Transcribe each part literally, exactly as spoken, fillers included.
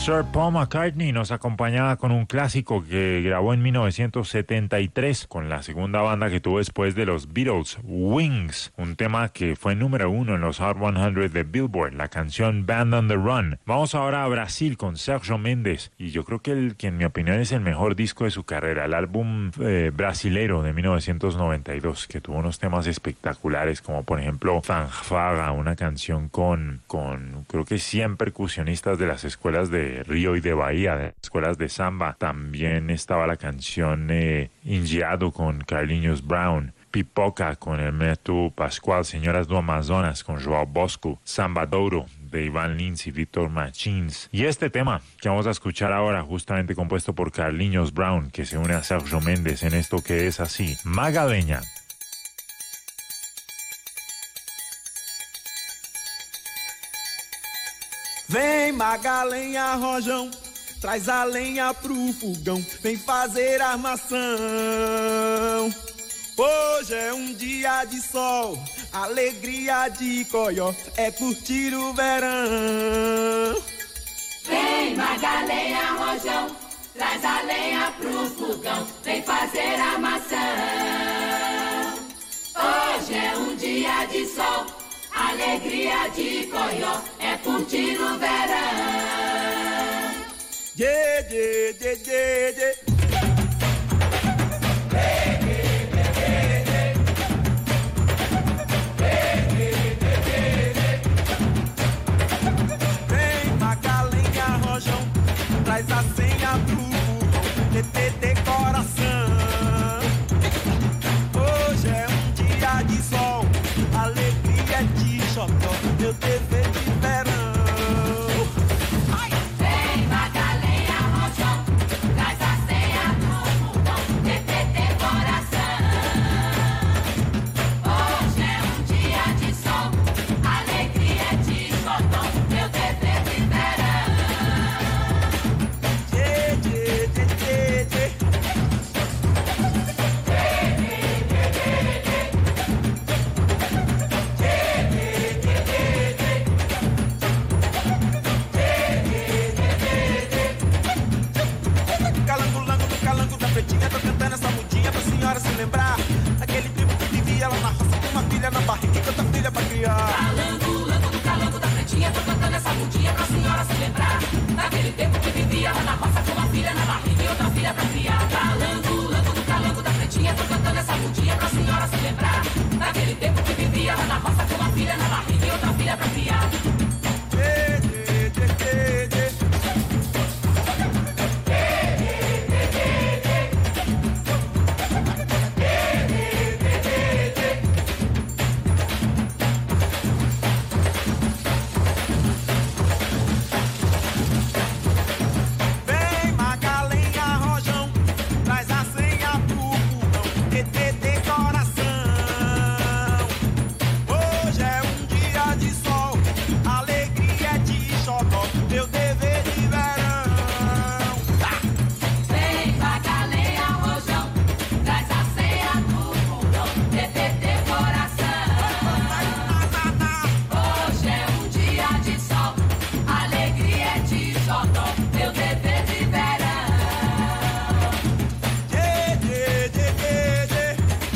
Sir Paul McCartney nos acompañaba con un clásico que grabó en mil novecientos setenta y tres con la segunda banda que tuvo después de los Beatles, Wings, un tema que fue número uno en los Hot cien de Billboard, la canción Band on the Run. Vamos ahora a Brasil con Sérgio Mendes, y yo creo que el que en mi opinión es el mejor disco de su carrera, el álbum eh, Brasileiro de mil novecientos noventa y dos, que tuvo unos temas espectaculares como por ejemplo Fanfaga, una canción con, con creo que cien percusionistas de las escuelas de Río y de Bahía, de escuelas de samba. También estaba la canción eh, Ingiado con Carlinhos Brown, Pipoca con Hermeto Pascual, Señoras do Amazonas con João Bosco, Samba Douro de Iván Lins y Víctor Machins. Y este tema que vamos a escuchar ahora, justamente compuesto por Carlinhos Brown, que se une a Sérgio Mendes en esto que es así, Magalenha. Vem Magalenha, Rojão, traz a lenha pro fogão, vem fazer armação. Hoje é um dia de sol, alegria de coió, é curtir o verão. Vem Magalenha, Rojão, traz a lenha pro fogão, vem fazer armação. Hoje é um dia de sol, alegria de coió, é curtir o verão. Dê, dê, dê, dê, dê. Vem Magalenha, Rojão, traz a senha pro fogão, T T T coração. Hoje é um dia de sol, alegria de xodó, meu dever de verão. Vem Magalenha, Rojão, traz a senha pro fogão, T T T coração. Hoje é um dia de sol, alegria de xodó, meu dever de verão. Dê, dê, dê, dê, dê. Calango-lango do calango da pretinha, tô cantando essa mudinha pra senhora se lembrar. Aquele primo que vivia lá na roça com uma filha na barriga e outra filha pra criar. Calango, lango do calango da pretinha, tô cantando essa mudinha pra senhora se lembrar. Naquele tempo que vivia lá na roça com uma filha na barriga e outra filha pra criar. Calango, lango do calango da pretinha, tô cantando essa mudinha pra senhora se lembrar. Naquele tempo que vivia lá na roça com uma filha na barriga e outra filha pra criar. Dê, dê, dê, dê, dê. Vem Magalenha, Rojão, traz a senha pro fogão, T T T coração. Hoje é um dia de sol, alegria de xodó, meu dever de verão. Vem Magalenha, Rojão, traz a senha pro fogão, T T T coração. Hoje é um dia de sol, alegria de xodó, meu dever de verão. Dê, dê, dê, dê, dê.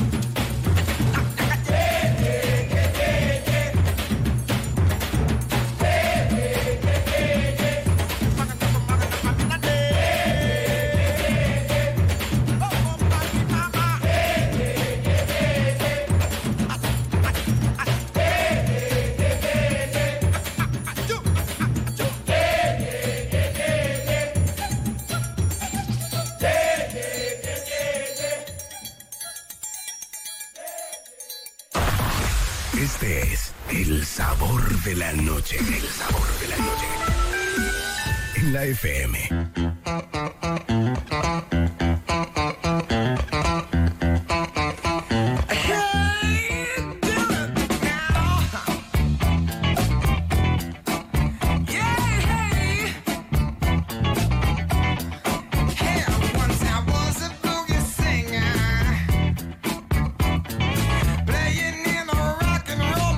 Este es el sabor de la noche. El sabor de la noche. En la F M.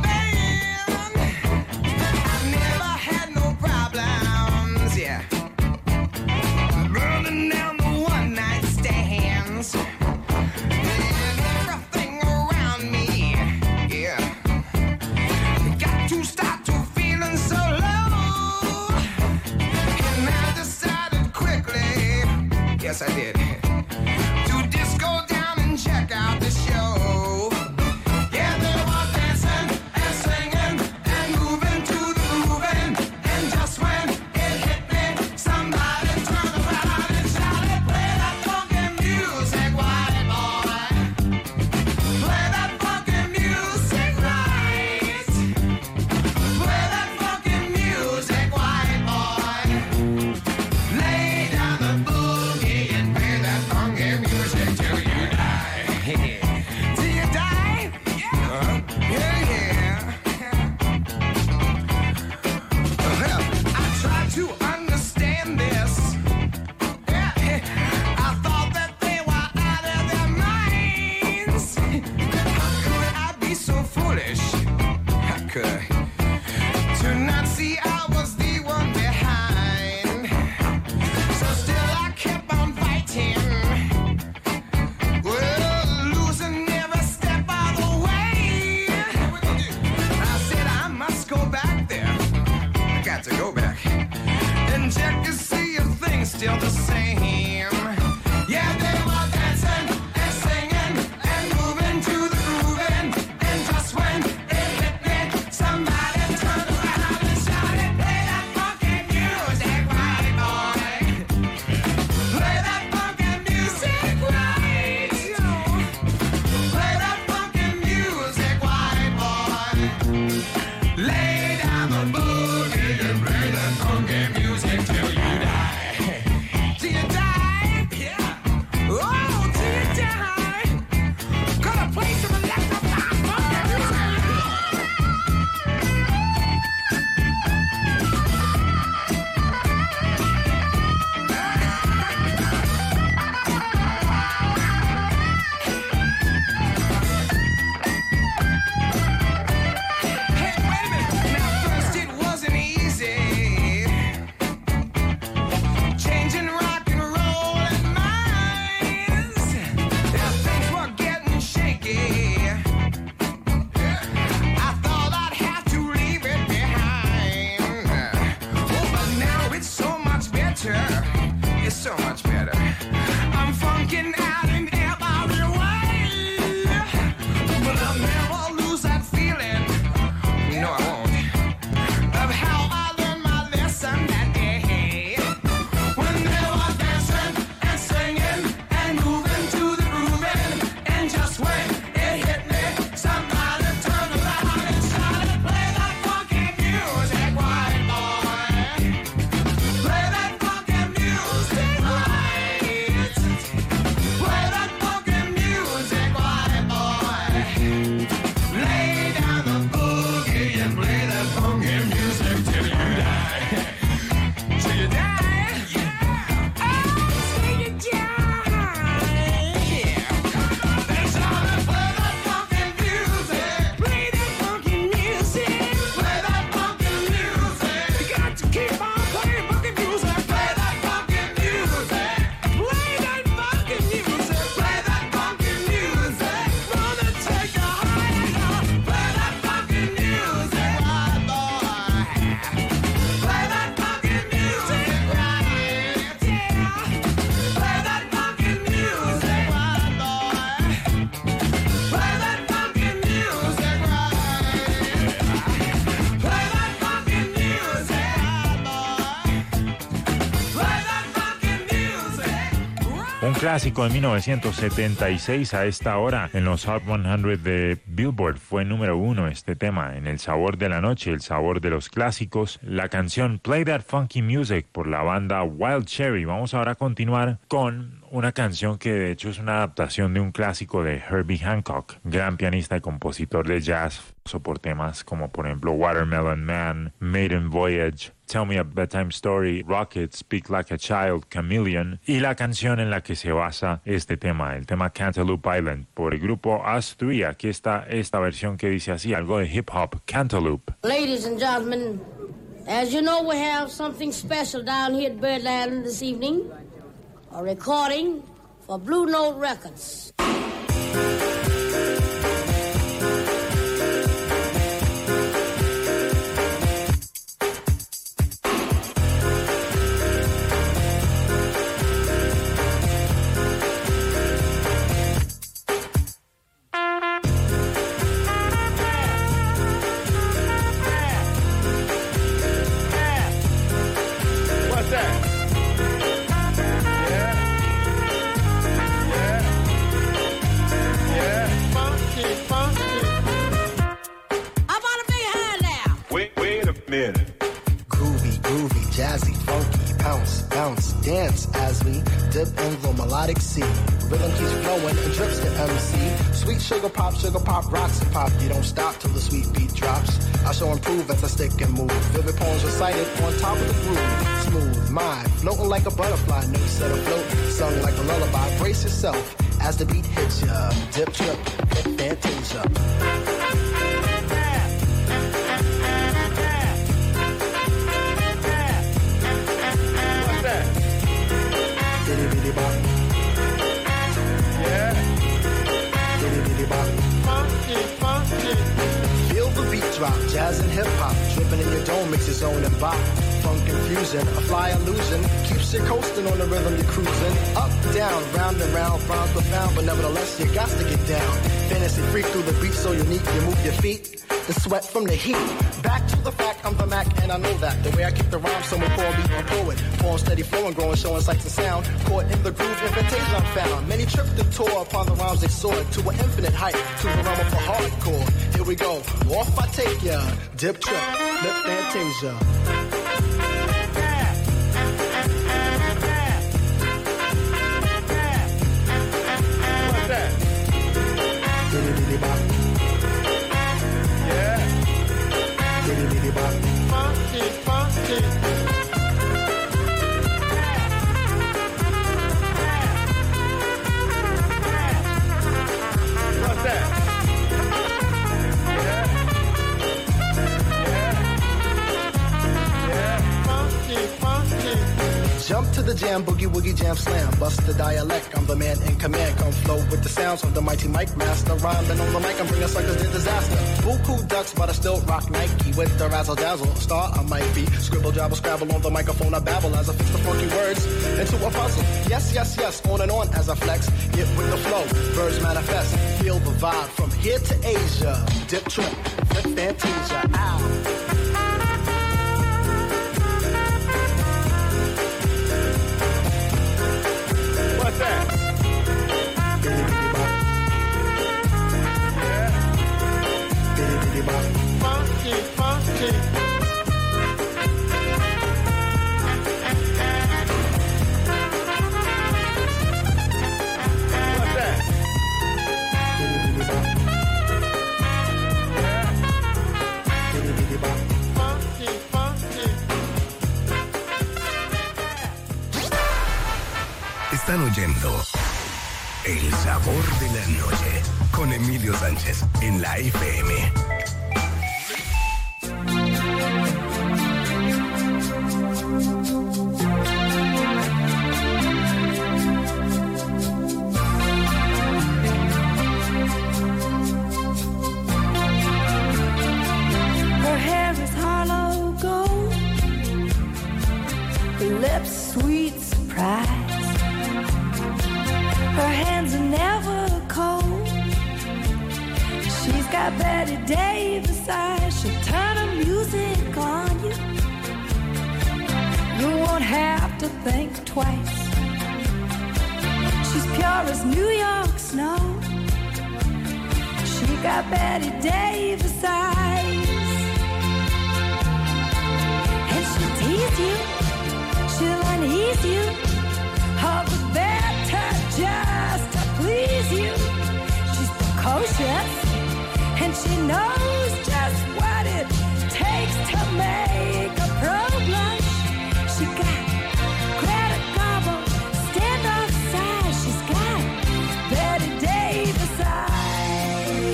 Yeah. Un clásico de mil novecientos setenta y seis a esta hora en los Hot cien de Billboard. Fue número uno este tema en El Sabor de la Noche, el sabor de los clásicos. La canción Play That Funky Music por la banda Wild Cherry. Vamos ahora a continuar con una canción que de hecho es una adaptación de un clásico de Herbie Hancock, gran pianista y compositor de jazz, por temas como por ejemplo Watermelon Man, Maiden Voyage, Tell Me a Bedtime Story, Rocket, Speak Like a Child, Chameleon, y la canción en la que se basa este tema, el tema Cantaloupe Island, por el grupo Us Three. Aquí está esta versión que dice así, algo de hip hop, Cantaloupe. Ladies and gentlemen, as you know, we have something special down here at Birdland this evening, a recording for Blue Note Records. Groovy, groovy, jazzy, funky, bounce, bounce, dance as we dip in the melodic sea. Rhythm keeps flowing and drips to M C. Sweet sugar pop, sugar pop, rocks and pop. You don't stop till the sweet beat drops. I shall improve as I stick and move. Vivid poems recited on top of the groove. Smooth mind, floating like a butterfly, no set afloat, sung like a lullaby. Brace yourself as the beat hits ya. Dip, trip, hip, fantasia. Feel the beat drop, jazz and hip-hop, dripping in your dome, makes your zone and bop. Funk confusion, a fly illusion, keeps you coasting on the rhythm you're cruising. Up, down, round and round, rhymes profound, but nevertheless you got to get down. Fantasy freak through the beat so unique, you move your feet, the sweat from the heat. Back to the fact, I'm the Mac and I know that. The way I kick the rhyme, someone call me a poet. Form steady flowing, growing, showing sights and sound. Caught in the groove, invitation I'm found. Many tripped the tour upon the rhymes they soared to an infinite height, to the realm of the hardcore. Here we go, off I take ya, dip trip, lip fantasia. What's that? Diddy diddy bop. Yeah. Diddy diddy bop. Funky, funky. What's that? Jump to the jam, boogie woogie jam slam. Bust the dialect, I'm the man in command. Come flow with the sounds of the mighty mic master. Rhyming on the mic, I'm bringing suckers to disaster. Buku ducks, but I still rock Nike. With the razzle dazzle, star I might be. Scribble, jabble, scrabble on the microphone, I babble as I fix the funky words into a puzzle. Yes, yes, yes, on and on as I flex. Get with the flow, birds manifest. Feel the vibe from here to Asia. Dip trip, flip fantasia, ow. What's that? Diddy diddy bop. Yeah. Diddy diddy bop. Funky, funky. What's that? Diddy diddy bop. Yeah. Diddy diddy bop. Funky, funky. Están oyendo El Sabor de la Noche con Emilio Sánchez en la F M. Her hair is hollow gold, her lips sweet surprise. Her hands are never cold. She's got Betty Davis eyes. She'll turn her music on you. You won't have to think twice. sure as New York snow. She got Betty Davis eyes, and she'll tease you, she'll unease you, all the better just to please you. She's precocious, and she knows just what it takes to make a pro blush. She got Greta Garbo, stand off side. She's got Betty Davis eyes.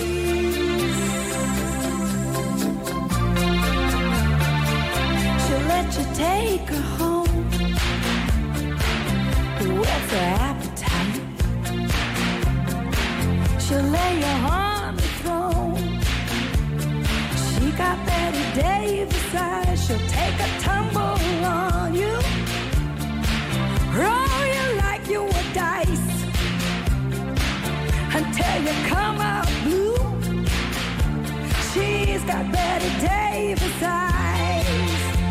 She'll let you take her home with her appetite. She'll lay you on the throne. She got Betty Davis eyes. She'll take a tumble on you, roll you like you were dice, until you come out blue. She's got Betty Davis eyes.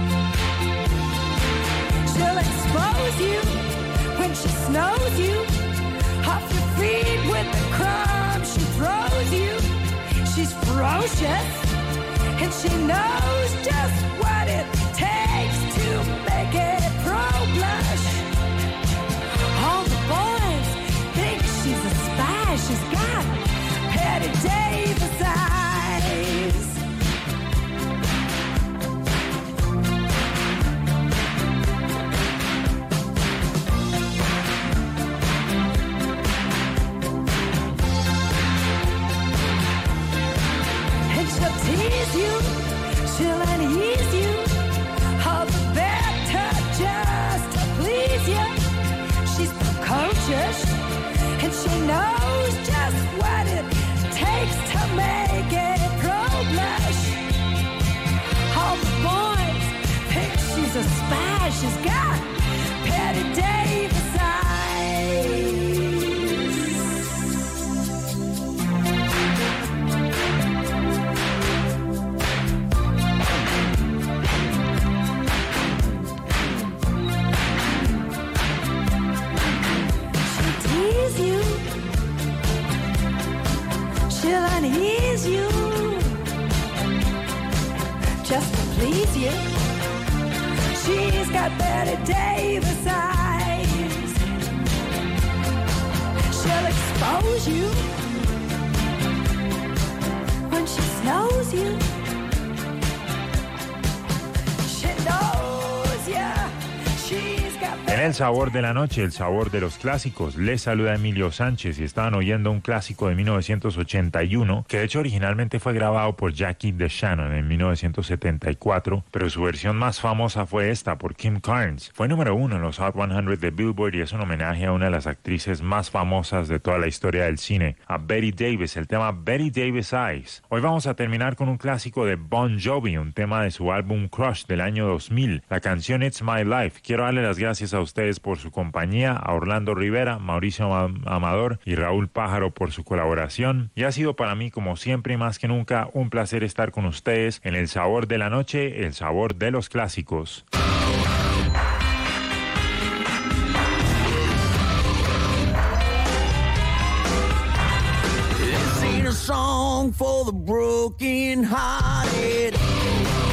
She'll expose you when she snows you, off your feet with the crumbs she throws you. She's ferocious, and she knows just what it takes to make it pro blush. All the boys think she's a spy. She's got Betty Davis eyes. And she'll tease you, she'll unease you, all the better just to please you. She's precocious, and she knows just what it takes to make it pro blush. All the boys think she's a spy. She's got Betty Davis eyes. You, she'll unease you, just to please you. She's got Betty Davis eyes. She'll expose you when she snows you. She knows ya. She's got En el sabor de la noche, el sabor de los clásicos, les saluda Emilio Sánchez y estaban oyendo un clásico de mil novecientos ochenta y uno, que de hecho originalmente fue grabado por Jackie DeShannon en mil novecientos setenta y cuatro, pero su versión más famosa fue esta, por Kim Carnes. Fue número uno en los Hot cien de Billboard y es un homenaje a una de las actrices más famosas de toda la historia del cine, a Betty Davis, el tema Betty Davis Eyes. Hoy vamos a terminar con un clásico de Bon Jovi, un tema de su álbum Crush del año dos mil, la canción It's My Life. Quiero darle las gracias a ustedes por su compañía, a Orlando Rivera, Mauricio Amador y Raúl Pájaro por su colaboración. Y ha sido para mí, como siempre y más que nunca, un placer estar con ustedes en el sabor de la noche, el sabor de los clásicos. This ain't a song for the broken hearted.